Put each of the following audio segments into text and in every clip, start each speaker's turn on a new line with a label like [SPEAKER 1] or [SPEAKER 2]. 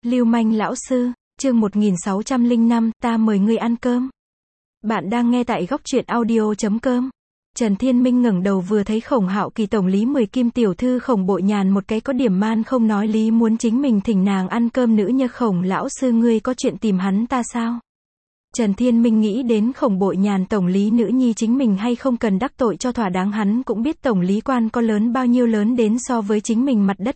[SPEAKER 1] Lưu manh lão sư, chương 1605, ta mời ngươi ăn cơm. Bạn đang nghe tại góc truyện audio.com. Trần Thiên Minh ngẩng đầu vừa thấy Khổng Hạo Kỳ tổng lý 10 kim tiểu thư Khổng Bội Nhàn một cái có điểm man không nói lý muốn chính mình thỉnh nàng ăn cơm nữ như Khổng lão sư ngươi có chuyện tìm hắn ta sao? Trần Thiên Minh nghĩ đến Khổng Bội Nhàn tổng lý nữ nhi chính mình hay không cần đắc tội cho thỏa đáng hắn cũng biết tổng lý quan có lớn bao nhiêu lớn đến so với chính mình mặt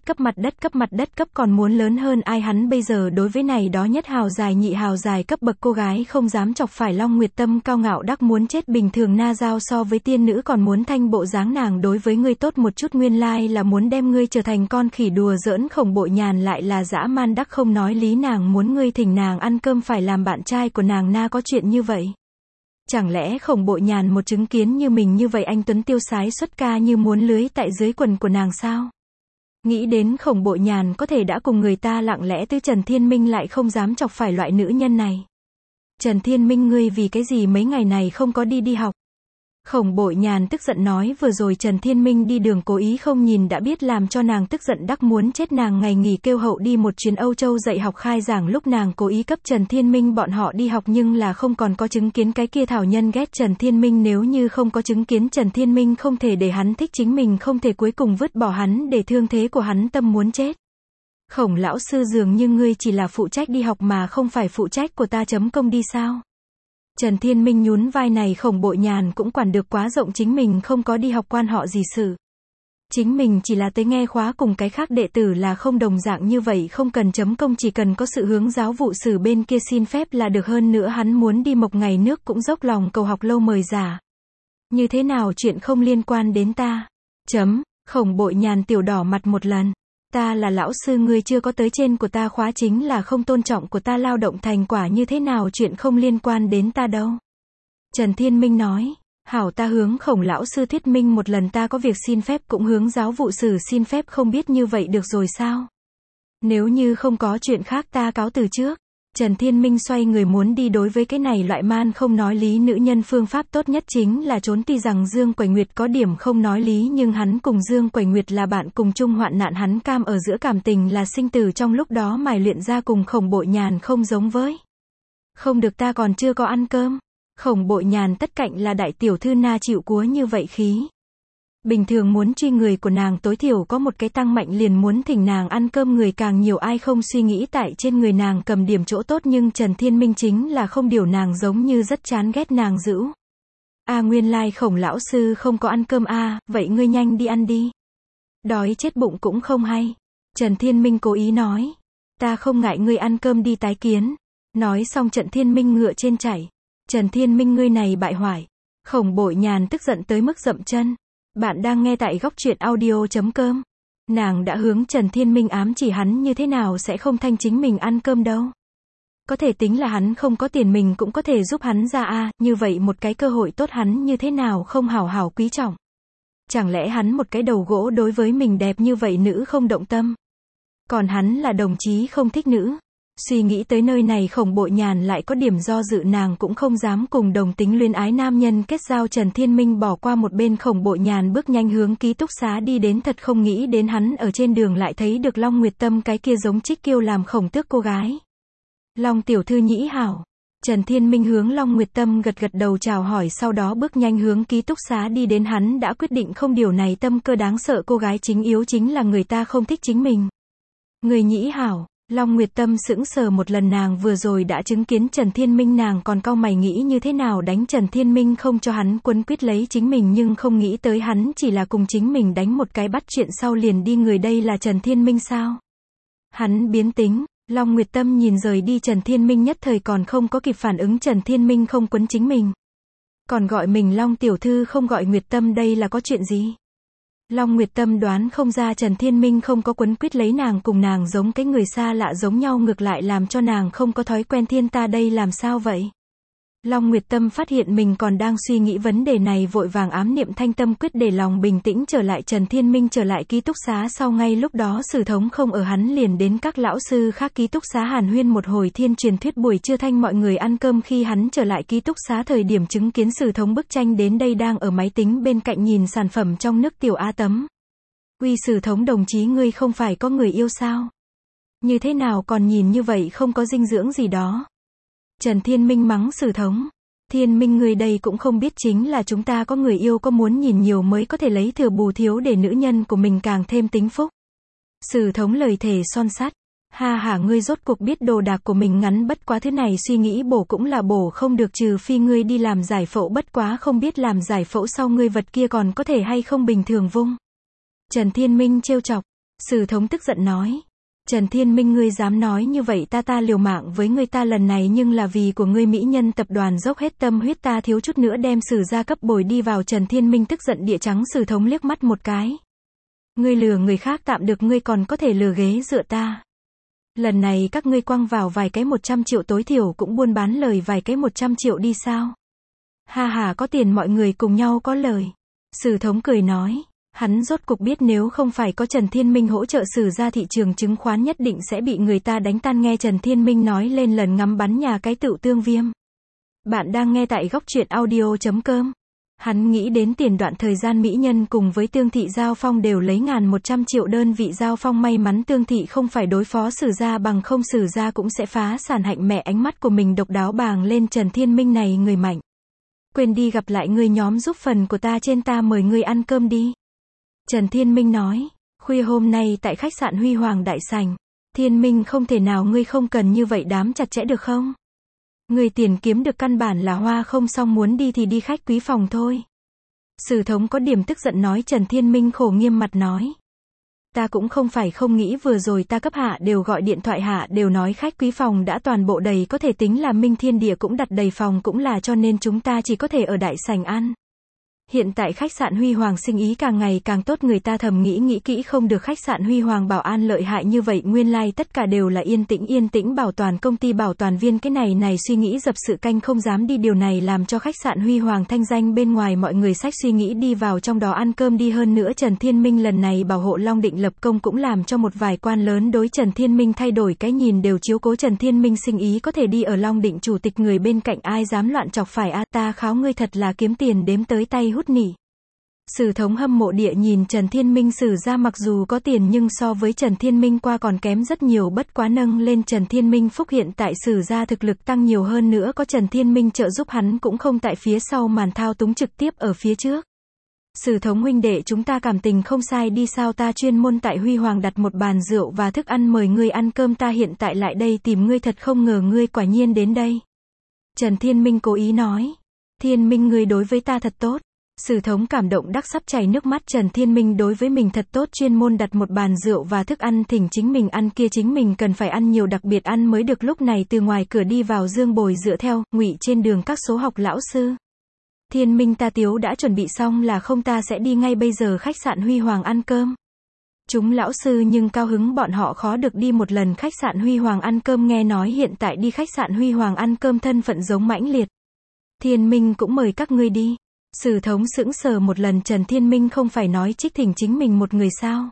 [SPEAKER 1] đất cấp còn muốn lớn hơn ai hắn bây giờ đối với này đó nhất hào dài nhị hào dài cấp bậc cô gái không dám chọc phải Long Nguyệt Tâm cao ngạo đắc muốn chết bình thường na giao so với tiên nữ còn muốn thanh bộ dáng nàng đối với ngươi tốt một chút nguyên lai là muốn đem ngươi trở thành con khỉ đùa giỡn Khổng Bội Nhàn lại là dã man đắc không nói lý nàng muốn ngươi thỉnh nàng ăn cơm phải làm bạn trai của nàng na có chuyện như vậy. Chẳng lẽ Khổng Bội Nhàn một chứng kiến như mình như vậy anh tuấn tiêu sái xuất ca như muốn lưới tại dưới quần của nàng sao? Nghĩ đến Khổng Bội Nhàn có thể đã cùng người ta lặng lẽ tư Trần Thiên Minh lại không dám chọc phải loại nữ nhân này. Trần Thiên Minh ngươi vì cái gì mấy ngày này không có đi học? Khổng Bội Nhàn tức giận nói vừa rồi Trần Thiên Minh đi đường cố ý không nhìn đã biết làm cho nàng tức giận đắc muốn chết nàng ngày nghỉ kêu hậu đi một chuyến Âu Châu dạy học khai giảng lúc nàng cố ý cấp Trần Thiên Minh bọn họ đi học nhưng là không còn có chứng kiến cái kia thảo nhân ghét Trần Thiên Minh nếu như không có chứng kiến Trần Thiên Minh không thể để hắn thích chính mình không thể cuối cùng vứt bỏ hắn để thương thế của hắn tâm muốn chết. Khổng lão sư dường như ngươi chỉ là phụ trách đi học mà không phải phụ trách của ta chấm công đi sao? Trần Thiên Minh nhún vai này Khổng Bội Nhàn cũng quản được quá rộng chính mình không có đi học quan họ gì sự. Chính mình chỉ là tới nghe khóa cùng cái khác đệ tử là không đồng dạng như vậy không cần chấm công chỉ cần có sự hướng giáo vụ sử bên kia xin phép là được hơn nữa hắn muốn đi mộc ngày nước cũng dốc lòng cầu học lâu mời giả. Như thế nào chuyện không liên quan đến ta? Khổng Bội Nhàn tiểu đỏ mặt một lần. Ta là lão sư ngươi chưa có tới trên của ta khóa chính là không tôn trọng của ta lao động thành quả như thế nào chuyện không liên quan đến ta đâu. Trần Thiên Minh nói, hảo ta hướng Khổng lão sư thuyết minh một lần ta có việc xin phép cũng hướng giáo vụ sử xin phép không biết như vậy được rồi sao. Nếu như không có chuyện khác ta cáo từ trước. Trần Thiên Minh xoay người muốn đi đối với cái này loại man không nói lý nữ nhân phương pháp tốt nhất chính là trốn tuy rằng Dương Quẩy Nguyệt có điểm không nói lý nhưng hắn cùng Dương Quẩy Nguyệt là bạn cùng chung hoạn nạn hắn cam ở giữa cảm tình là sinh tử trong lúc đó mài luyện ra cùng Khổng Bội Nhàn không giống với. Không được ta còn chưa có ăn cơm. Khổng Bội Nhàn tất cạnh là đại tiểu thư na chịu cúa như vậy khí. Bình thường muốn truy người của nàng tối thiểu có một cái tăng mạnh liền muốn thỉnh nàng ăn cơm người càng nhiều ai không suy nghĩ tại trên người nàng cầm điểm chỗ tốt nhưng Trần Thiên Minh chính là không điều nàng giống như rất chán ghét nàng dữ. Nguyên lai Khổng lão sư không có ăn cơm vậy ngươi nhanh đi ăn đi. Đói chết bụng cũng không hay. Trần Thiên Minh cố ý nói. Ta không ngại ngươi ăn cơm đi tái kiến. Nói xong Trần Thiên Minh ngựa trên chạy. Trần Thiên Minh ngươi này bại hoại. Khổng Bội Nhàn tức giận tới mức dậm chân. Bạn đang nghe tại góc truyện audio.com. Nàng đã hướng Trần Thiên Minh ám chỉ hắn như thế nào sẽ không thanh chính mình ăn cơm đâu. Có thể tính là hắn không có tiền mình cũng có thể giúp hắn ra như vậy một cái cơ hội tốt hắn như thế nào không hảo hảo quý trọng. Chẳng lẽ hắn một cái đầu gỗ đối với mình đẹp như vậy nữ không động tâm. Còn hắn là đồng chí không thích nữ. Suy nghĩ tới nơi này Khổng Bội Nhàn lại có điểm do dự nàng cũng không dám cùng đồng tính luyến ái nam nhân kết giao Trần Thiên Minh bỏ qua một bên Khổng Bội Nhàn bước nhanh hướng ký túc xá đi đến thật không nghĩ đến hắn ở trên đường lại thấy được Long Nguyệt Tâm cái kia giống Trích Kiêu làm khổng tước cô gái. Long tiểu thư nhĩ hảo. Trần Thiên Minh hướng Long Nguyệt Tâm gật gật đầu chào hỏi sau đó bước nhanh hướng ký túc xá đi đến hắn đã quyết định không điều này tâm cơ đáng sợ cô gái chính yếu chính là người ta không thích chính mình. Người nhĩ hảo. Long Nguyệt Tâm sững sờ một lần nàng vừa rồi đã chứng kiến Trần Thiên Minh nàng còn cau mày nghĩ như thế nào đánh Trần Thiên Minh không cho hắn quấn quýt lấy chính mình nhưng không nghĩ tới hắn chỉ là cùng chính mình đánh một cái bắt chuyện sau liền đi người đây là Trần Thiên Minh sao? Hắn biến tính, Long Nguyệt Tâm nhìn rời đi Trần Thiên Minh nhất thời còn không có kịp phản ứng Trần Thiên Minh không quấn chính mình. Còn gọi mình Long tiểu thư không gọi Nguyệt Tâm đây là có chuyện gì? Long Nguyệt Tâm đoán không ra Trần Thiên Minh không có quấn quýt lấy nàng cùng nàng giống cái người xa lạ giống nhau ngược lại làm cho nàng không có thói quen thiên ta đây làm sao vậy? Long Nguyệt Tâm phát hiện mình còn đang suy nghĩ vấn đề này vội vàng ám niệm thanh tâm quyết để lòng bình tĩnh trở lại Trần Thiên Minh trở lại ký túc xá sau ngay lúc đó Sử Thống không ở hắn liền đến các lão sư khác ký túc xá hàn huyên một hồi thiên truyền thuyết buổi trưa thanh mọi người ăn cơm khi hắn trở lại ký túc xá thời điểm chứng kiến Sử Thống bức tranh đến đây đang ở máy tính bên cạnh nhìn sản phẩm trong nước tiểu A Tấm. Uy Sử Thống đồng chí ngươi không phải có người yêu sao? Như thế nào còn nhìn như vậy không có dinh dưỡng gì đó. Trần Thiên Minh mắng Sử Thống. Thiên Minh người đây cũng không biết chính là chúng ta có người yêu có muốn nhìn nhiều mới có thể lấy thừa bù thiếu để nữ nhân của mình càng thêm tính phúc. Sử Thống lời thề son sắt. Ha hả ngươi rốt cuộc biết đồ đạc của mình ngắn bất quá thứ này suy nghĩ bổ cũng là bổ không được trừ phi ngươi đi làm giải phẫu bất quá không biết làm giải phẫu sau ngươi vật kia còn có thể hay không bình thường vung. Trần Thiên Minh trêu chọc. Sử Thống tức giận nói. Trần Thiên Minh ngươi dám nói như vậy ta liều mạng với ngươi ta lần này nhưng là vì của ngươi mỹ nhân tập đoàn dốc hết tâm huyết ta thiếu chút nữa đem Sử gia cấp bồi đi vào Trần Thiên Minh tức giận địa trắng Sử Thống liếc mắt một cái. Ngươi lừa người khác tạm được ngươi còn có thể lừa ghế dựa ta. Lần này các ngươi quăng vào vài cái 100 triệu tối thiểu cũng buôn bán lời vài cái 100 triệu đi sao. Ha ha có tiền mọi người cùng nhau có lời. Sử Thống cười nói. Hắn rốt cuộc biết nếu không phải có Trần Thiên Minh hỗ trợ Sử gia thị trường chứng khoán nhất định sẽ bị người ta đánh tan nghe Trần Thiên Minh nói lên lần ngắm bắn nhà cái tựu tương viêm. Bạn đang nghe tại góc truyện audio.com. Hắn nghĩ đến tiền đoạn thời gian mỹ nhân cùng với Tương Thị giao phong đều lấy 100 triệu đơn vị giao phong may mắn Tương Thị không phải đối phó Sử gia bằng không Sử gia cũng sẽ phá sản hạnh mẹ ánh mắt của mình độc đáo bàng lên Trần Thiên Minh này người mạnh. Quên đi gặp lại người nhóm giúp phần của ta trên ta mời ngươi ăn cơm đi. Trần Thiên Minh nói, khuya hôm nay tại khách sạn Huy Hoàng Đại Sảnh. Thiên Minh không thể nào ngươi không cần như vậy đám chặt chẽ được không? Ngươi tiền kiếm được căn bản là hoa không xong muốn đi thì đi khách quý phòng thôi. Sử Thống có điểm tức giận nói Trần Thiên Minh khổ nghiêm mặt nói. Ta cũng không phải không nghĩ vừa rồi ta cấp hạ đều gọi điện thoại hạ đều nói khách quý phòng đã toàn bộ đầy có thể tính là Minh Thiên Địa cũng đặt đầy phòng cũng là cho nên chúng ta chỉ có thể ở đại sảnh ăn. Hiện tại khách sạn Huy Hoàng sinh ý càng ngày càng tốt người ta thầm nghĩ kỹ không được khách sạn Huy Hoàng bảo an lợi hại như vậy nguyên lai tất cả đều là yên tĩnh bảo toàn công ty bảo toàn viên cái này suy nghĩ dập sự canh không dám đi điều này làm cho khách sạn Huy Hoàng thanh danh bên ngoài mọi người sách suy nghĩ đi vào trong đó ăn cơm đi hơn nữa Trần Thiên Minh lần này bảo hộ Long Định lập công cũng làm cho một vài quan lớn đối Trần Thiên Minh thay đổi cái nhìn đều chiếu cố Trần Thiên Minh sinh ý có thể đi ở Long Định chủ tịch người bên cạnh ai dám loạn chọc phải a ta kháo ngươi thật là kiếm tiền đếm tới tay hút nỉ. Sử Thống hâm mộ địa nhìn Trần Thiên Minh Sử gia mặc dù có tiền nhưng so với Trần Thiên Minh qua còn kém rất nhiều bất quá nâng lên Trần Thiên Minh phúc hiện tại Sử gia thực lực tăng nhiều hơn nữa có Trần Thiên Minh trợ giúp hắn cũng không tại phía sau màn thao túng trực tiếp ở phía trước. Sử Thống huynh đệ chúng ta cảm tình không sai đi sao ta chuyên môn tại Huy Hoàng đặt một bàn rượu và thức ăn mời ngươi ăn cơm ta hiện tại lại đây tìm ngươi thật không ngờ ngươi quả nhiên đến đây. Trần Thiên Minh cố ý nói. Thiên Minh ngươi đối với ta thật tốt. Sử Thống cảm động đắc sắp chảy nước mắt Trần Thiên Minh đối với mình thật tốt chuyên môn đặt một bàn rượu và thức ăn thỉnh chính mình ăn kia chính mình cần phải ăn nhiều đặc biệt ăn mới được lúc này từ ngoài cửa đi vào Dương Bồi dựa theo, ngụy trên đường các số học lão sư. Thiên Minh ta tiếu đã chuẩn bị xong là không ta sẽ đi ngay bây giờ khách sạn Huy Hoàng ăn cơm. Chúng lão sư nhưng cao hứng bọn họ khó được đi một lần khách sạn Huy Hoàng ăn cơm nghe nói hiện tại đi khách sạn Huy Hoàng ăn cơm thân phận giống mãnh liệt. Thiên Minh cũng mời các ngươi đi. Sử Thống sững sờ một lần Trần Thiên Minh không phải nói trích thỉnh chính mình một người sao.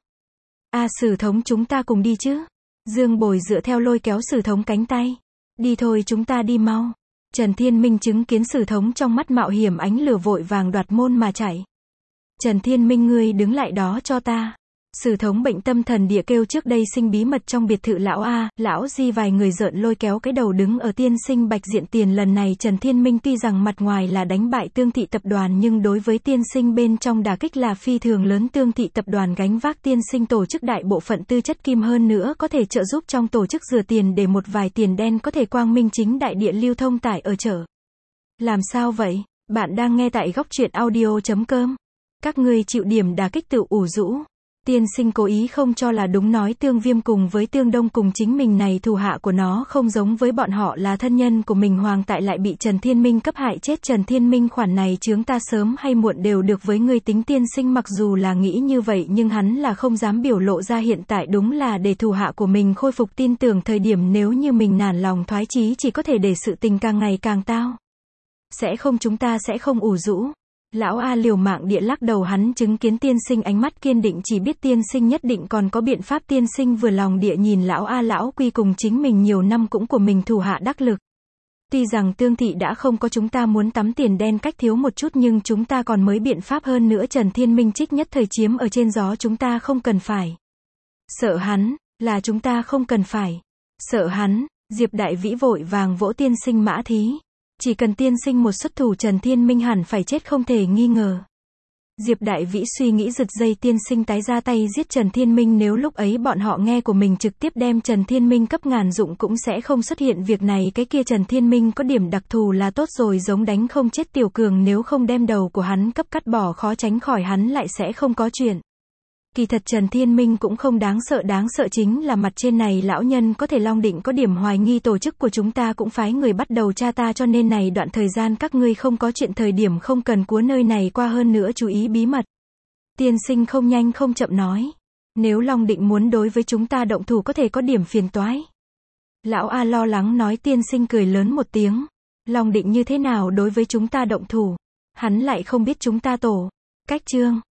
[SPEAKER 1] Sử Thống chúng ta cùng đi chứ. Dương Bồi dựa theo lôi kéo Sử Thống cánh tay. Đi thôi chúng ta đi mau. Trần Thiên Minh chứng kiến Sử Thống trong mắt mạo hiểm ánh lửa vội vàng đoạt môn mà chạy. Trần Thiên Minh ngươi đứng lại đó cho ta. Sử Thống bệnh tâm thần địa kêu trước đây sinh bí mật trong biệt thự lão A, lão Di vài người rợn lôi kéo cái đầu đứng ở tiên sinh bạch diện tiền lần này Trần Thiên Minh tuy rằng mặt ngoài là đánh bại Tương Thị tập đoàn nhưng đối với tiên sinh bên trong đả kích là phi thường lớn Tương Thị tập đoàn gánh vác tiên sinh tổ chức đại bộ phận tư chất kim hơn nữa có thể trợ giúp trong tổ chức rửa tiền để một vài tiền đen có thể quang minh chính đại địa lưu thông tải ở chợ. Làm sao vậy? Bạn đang nghe tại góc truyện audio.com. Các ngươi chịu điểm đả kích tự ủ rũ. Tiên sinh cố ý không cho là đúng nói Tương Viêm cùng với Tương Đông cùng chính mình này thủ hạ của nó không giống với bọn họ là thân nhân của mình hoàng tại lại bị Trần Thiên Minh cấp hại chết Trần Thiên Minh khoản này chướng ta sớm hay muộn đều được với ngươi tính tiên sinh mặc dù là nghĩ như vậy nhưng hắn là không dám biểu lộ ra hiện tại đúng là để thủ hạ của mình khôi phục tin tưởng thời điểm nếu như mình nản lòng thoái chí chỉ có thể để sự tình càng ngày càng tao. Sẽ không chúng ta sẽ không ủ rũ. Lão A liều mạng địa lắc đầu hắn chứng kiến tiên sinh ánh mắt kiên định chỉ biết tiên sinh nhất định còn có biện pháp tiên sinh vừa lòng địa nhìn lão A lão quy cùng chính mình nhiều năm cũng của mình thủ hạ đắc lực. Tuy rằng Tương Thị đã không có chúng ta muốn tắm tiền đen cách thiếu một chút nhưng chúng ta còn mới biện pháp hơn nữa Trần Thiên Minh trích nhất thời chiếm ở trên gió chúng ta không cần phải sợ hắn. Là chúng ta không cần phải sợ hắn. Diệp Đại Vĩ vội vàng vỗ tiên sinh Mã Thí. Chỉ cần tiên sinh một xuất thủ Trần Thiên Minh hẳn phải chết không thể nghi ngờ. Diệp Đại Vĩ suy nghĩ giật dây tiên sinh tái ra tay giết Trần Thiên Minh, nếu lúc ấy bọn họ nghe của mình trực tiếp đem Trần Thiên Minh cấp ngàn dụng cũng sẽ không xuất hiện việc này, cái kia Trần Thiên Minh có điểm đặc thù là tốt rồi, giống đánh không chết Tiểu Cường, nếu không đem đầu của hắn cấp cắt bỏ khó tránh khỏi hắn lại sẽ không có chuyện. Kỳ thật Trần Thiên Minh cũng không đáng sợ chính là mặt trên này lão nhân có thể Long Định có điểm hoài nghi tổ chức của chúng ta cũng phái người bắt đầu tra ta, cho nên này đoạn thời gian các ngươi không có chuyện thời điểm không cần cúa nơi này qua, hơn nữa chú ý bí mật. Tiên sinh không nhanh không chậm nói. Nếu Long Định muốn đối với chúng ta động thủ có thể có điểm phiền toái. Lão A lo lắng nói. Tiên sinh cười lớn một tiếng. Long Định như thế nào đối với chúng ta động thủ? Hắn lại không biết chúng ta tổ cách chương.